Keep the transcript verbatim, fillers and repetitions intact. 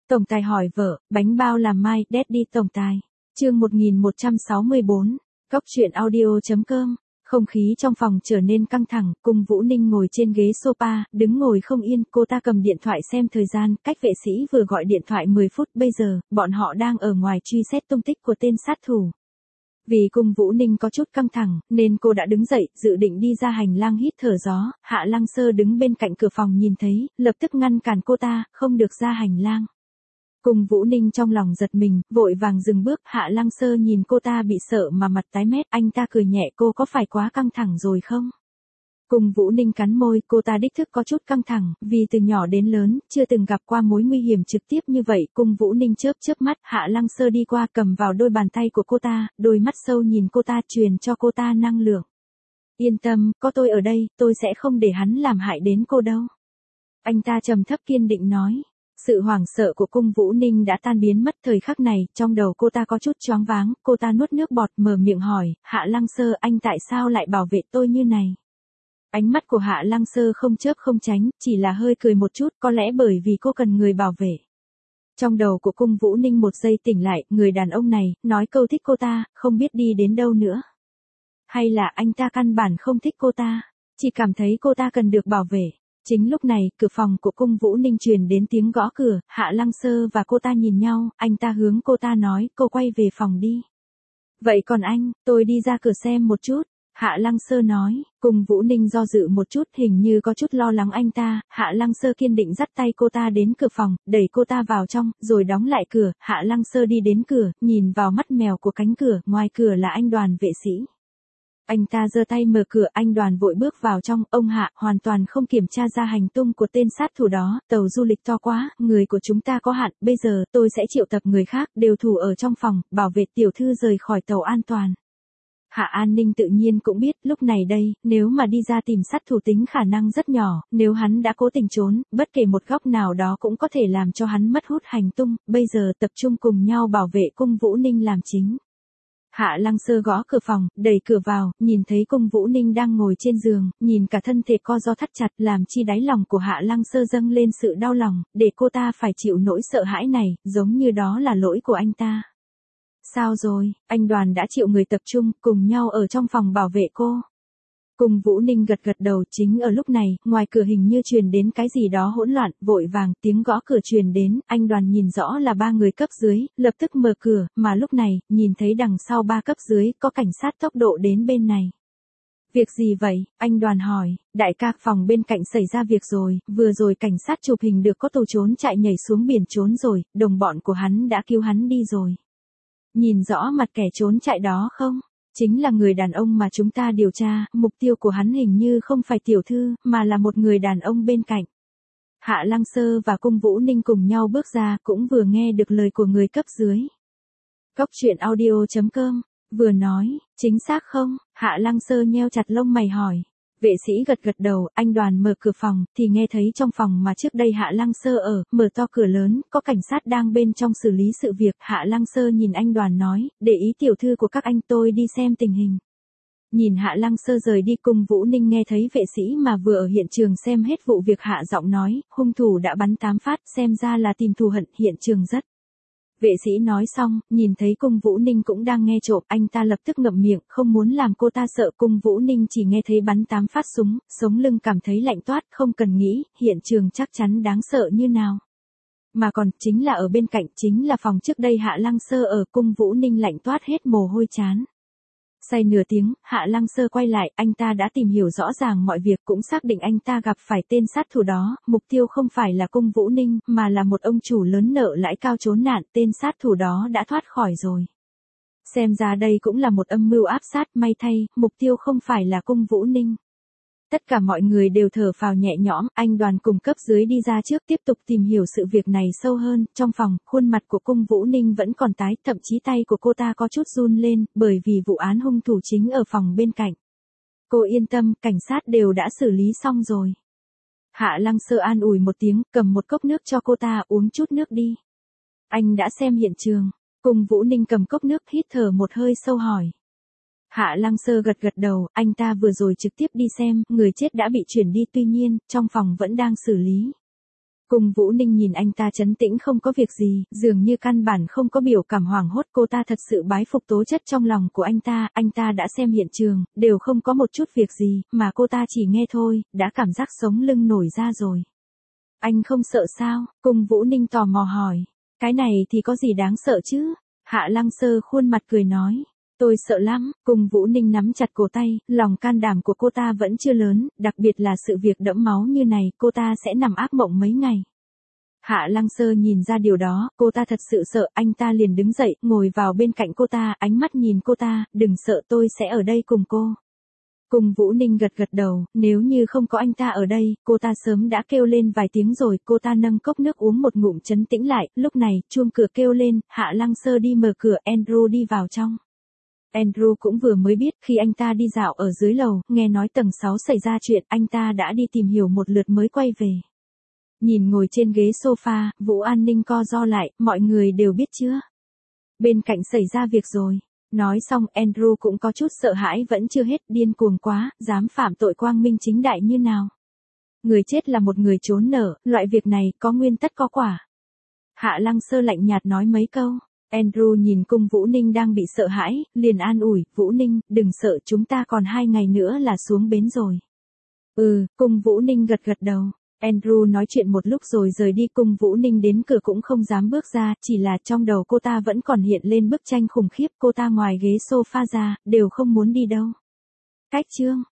Tổng tài hỏi vợ, bánh bao làm mai, Daddy tổng tài. Chương một nghìn một trăm sáu mươi bốn, Cốc truyện audio.com. Không khí trong phòng trở nên căng thẳng, Cung Vũ Ninh ngồi trên ghế sofa, đứng ngồi không yên, cô ta cầm điện thoại xem thời gian, cách vệ sĩ vừa gọi điện thoại mười phút, bây giờ, bọn họ đang ở ngoài truy xét tung tích của tên sát thủ. Vì Cung Vũ Ninh có chút căng thẳng, nên cô đã đứng dậy, dự định đi ra hành lang hít thở gió, Hạ Lăng Sơ đứng bên cạnh cửa phòng nhìn thấy, lập tức ngăn cản cô ta, không được ra hành lang. Cung Vũ Ninh trong lòng giật mình, vội vàng dừng bước, Hạ Lăng Sơ nhìn cô ta bị sợ mà mặt tái mét, anh ta cười nhẹ, cô có phải quá căng thẳng rồi không? Cung Vũ Ninh cắn môi, cô ta đích thức có chút căng thẳng, vì từ nhỏ đến lớn, chưa từng gặp qua mối nguy hiểm trực tiếp như vậy. Cung Vũ Ninh chớp chớp mắt, Hạ Lăng Sơ đi qua cầm vào đôi bàn tay của cô ta, đôi mắt sâu nhìn cô ta, truyền cho cô ta năng lượng. Yên tâm, có tôi ở đây, tôi sẽ không để hắn làm hại đến cô đâu. Anh ta trầm thấp kiên định nói. Sự hoảng sợ của Cung Vũ Ninh đã tan biến mất thời khắc này, trong đầu cô ta có chút choáng váng, cô ta nuốt nước bọt mở miệng hỏi, Hạ Lăng Sơ, anh tại sao lại bảo vệ tôi như này? Ánh mắt của Hạ Lăng Sơ không chớp không tránh, chỉ là hơi cười một chút, có lẽ bởi vì cô cần người bảo vệ. Trong đầu của Cung Vũ Ninh một giây tỉnh lại, người đàn ông này, nói câu thích cô ta, không biết đi đến đâu nữa. Hay là anh ta căn bản không thích cô ta, chỉ cảm thấy cô ta cần được bảo vệ. Chính lúc này, cửa phòng của Cung Vũ Ninh truyền đến tiếng gõ cửa, Hạ Lăng Sơ và cô ta nhìn nhau, anh ta hướng cô ta nói, cô quay về phòng đi. Vậy còn anh, tôi đi ra cửa xem một chút. Hạ Lăng Sơ nói, Cung Vũ Ninh do dự một chút, hình như có chút lo lắng anh ta, Hạ Lăng Sơ kiên định dắt tay cô ta đến cửa phòng, đẩy cô ta vào trong, rồi đóng lại cửa, Hạ Lăng Sơ đi đến cửa, nhìn vào mắt mèo của cánh cửa, ngoài cửa là anh Đoàn vệ sĩ. Anh ta giơ tay mở cửa, anh Đoàn vội bước vào trong, ông Hạ, hoàn toàn không kiểm tra ra hành tung của tên sát thủ đó, tàu du lịch to quá, người của chúng ta có hạn, bây giờ, tôi sẽ triệu tập người khác, đều thủ ở trong phòng, bảo vệ tiểu thư rời khỏi tàu an toàn. Hạ An Ninh tự nhiên cũng biết, lúc này đây, nếu mà đi ra tìm sát thủ tính khả năng rất nhỏ, nếu hắn đã cố tình trốn, bất kể một góc nào đó cũng có thể làm cho hắn mất hút hành tung, bây giờ tập trung cùng nhau bảo vệ Cung Vũ Ninh làm chính. Hạ Lăng Sơ gõ cửa phòng, đẩy cửa vào, nhìn thấy Cung Vũ Ninh đang ngồi trên giường, nhìn cả thân thể co ro thắt chặt, làm chi đáy lòng của Hạ Lăng Sơ dâng lên sự đau lòng, để cô ta phải chịu nỗi sợ hãi này, giống như đó là lỗi của anh ta. Sao rồi, anh Đoàn đã chịu người tập trung, cùng nhau ở trong phòng bảo vệ cô. Cung Vũ Ninh gật gật đầu, chính ở lúc này, ngoài cửa hình như truyền đến cái gì đó hỗn loạn, vội vàng, tiếng gõ cửa truyền đến, anh Đoàn nhìn rõ là ba người cấp dưới, lập tức mở cửa, mà lúc này, nhìn thấy đằng sau ba cấp dưới, có cảnh sát tốc độ đến bên này. Việc gì vậy, anh Đoàn hỏi, đại ca, phòng bên cạnh xảy ra việc rồi, vừa rồi cảnh sát chụp hình được có tù trốn chạy nhảy xuống biển trốn rồi, đồng bọn của hắn đã cứu hắn đi rồi. Nhìn rõ mặt kẻ trốn chạy đó không? Chính là người đàn ông mà chúng ta điều tra, mục tiêu của hắn hình như không phải tiểu thư, mà là một người đàn ông bên cạnh. Hạ Lăng Sơ và Cung Vũ Ninh cùng nhau bước ra, cũng vừa nghe được lời của người cấp dưới. Cốc truyện audio.com, vừa nói, chính xác không? Hạ Lăng Sơ nheo chặt lông mày hỏi. Vệ sĩ gật gật đầu, anh Đoàn mở cửa phòng, thì nghe thấy trong phòng mà trước đây Hạ Lăng Sơ ở, mở to cửa lớn, có cảnh sát đang bên trong xử lý sự việc. Hạ Lăng Sơ nhìn anh Đoàn nói, để ý tiểu thư của các anh, tôi đi xem tình hình. Nhìn Hạ Lăng Sơ rời đi, Cung Vũ Ninh nghe thấy vệ sĩ mà vừa ở hiện trường xem hết vụ việc hạ giọng nói, hung thủ đã bắn tám phát, xem ra là tìm thù hận, hiện trường rất. Vệ sĩ nói xong, nhìn thấy Cung Vũ Ninh cũng đang nghe trộm, anh ta lập tức ngậm miệng, không muốn làm cô ta sợ. Cung Vũ Ninh chỉ nghe thấy bắn tám phát súng, sống lưng cảm thấy lạnh toát, không cần nghĩ, hiện trường chắc chắn đáng sợ như nào. Mà còn, chính là ở bên cạnh, chính là phòng trước đây Hạ Lăng Sơ ở. Cung Vũ Ninh lạnh toát hết mồ hôi chán. Say nửa tiếng, Hạ Lăng Sơ quay lại, anh ta đã tìm hiểu rõ ràng mọi việc, cũng xác định anh ta gặp phải tên sát thủ đó, mục tiêu không phải là Cung Vũ Ninh, mà là một ông chủ lớn nợ lãi cao trốn nạn, tên sát thủ đó đã thoát khỏi rồi. Xem ra đây cũng là một âm mưu áp sát, may thay, mục tiêu không phải là Cung Vũ Ninh. Tất cả mọi người đều thở phào nhẹ nhõm, anh Đoàn cùng cấp dưới đi ra trước tiếp tục tìm hiểu sự việc này sâu hơn. Trong phòng, khuôn mặt của Cung Vũ Ninh vẫn còn tái, thậm chí tay của cô ta có chút run lên, bởi vì vụ án hung thủ chính ở phòng bên cạnh. Cô yên tâm, cảnh sát đều đã xử lý xong rồi. Hạ Lăng Sơ an ủi một tiếng, cầm một cốc nước cho cô ta, uống chút nước đi. Anh đã xem hiện trường. Cung Vũ Ninh cầm cốc nước, hít thở một hơi sâu hỏi. Hạ Lăng Sơ gật gật đầu, anh ta vừa rồi trực tiếp đi xem, người chết đã bị chuyển đi, tuy nhiên, trong phòng vẫn đang xử lý. Cung Vũ Ninh nhìn anh ta trấn tĩnh không có việc gì, dường như căn bản không có biểu cảm hoảng hốt. Cô ta thật sự bái phục tố chất trong lòng của anh ta, anh ta đã xem hiện trường, đều không có một chút việc gì, mà cô ta chỉ nghe thôi, đã cảm giác sống lưng nổi ra rồi. Anh không sợ sao? Cung Vũ Ninh tò mò hỏi. Cái này thì có gì đáng sợ chứ? Hạ Lăng Sơ khuôn mặt cười nói. Tôi sợ lắm. Cung Vũ Ninh nắm chặt cổ tay, lòng can đảm của cô ta vẫn chưa lớn, đặc biệt là sự việc đẫm máu như này, cô ta sẽ nằm ác mộng mấy ngày. Hạ Lăng Sơ nhìn ra điều đó, cô ta thật sự sợ, anh ta liền đứng dậy, ngồi vào bên cạnh cô ta, ánh mắt nhìn cô ta, đừng sợ, tôi sẽ ở đây cùng cô. Cung Vũ Ninh gật gật đầu, nếu như không có anh ta ở đây, cô ta sớm đã kêu lên vài tiếng rồi. Cô ta nâng cốc nước uống một ngụm trấn tĩnh lại, lúc này, chuông cửa kêu lên, Hạ Lăng Sơ đi mở cửa, Andrew đi vào trong. Andrew cũng vừa mới biết, khi anh ta đi dạo ở dưới lầu, nghe nói tầng sáu xảy ra chuyện, anh ta đã đi tìm hiểu một lượt mới quay về. Nhìn ngồi trên ghế sofa, Vũ An Ninh co ro lại, mọi người đều biết chưa? Bên cạnh xảy ra việc rồi. Nói xong, Andrew cũng có chút sợ hãi, vẫn chưa hết, điên cuồng quá, dám phạm tội quang minh chính đại như nào. Người chết là một người trốn nở, loại việc này, có nguyên tất có quả. Hạ Lăng Sơ lạnh nhạt nói mấy câu. Andrew nhìn Cung Vũ Ninh đang bị sợ hãi, liền an ủi, Vũ Ninh, đừng sợ, chúng ta còn hai ngày nữa là xuống bến rồi. Ừ, Cung Vũ Ninh gật gật đầu. Andrew nói chuyện một lúc rồi rời đi. Cung Vũ Ninh đến cửa cũng không dám bước ra, chỉ là trong đầu cô ta vẫn còn hiện lên bức tranh khủng khiếp. Cô ta ngoài ghế sofa ra, đều không muốn đi đâu. Cách chương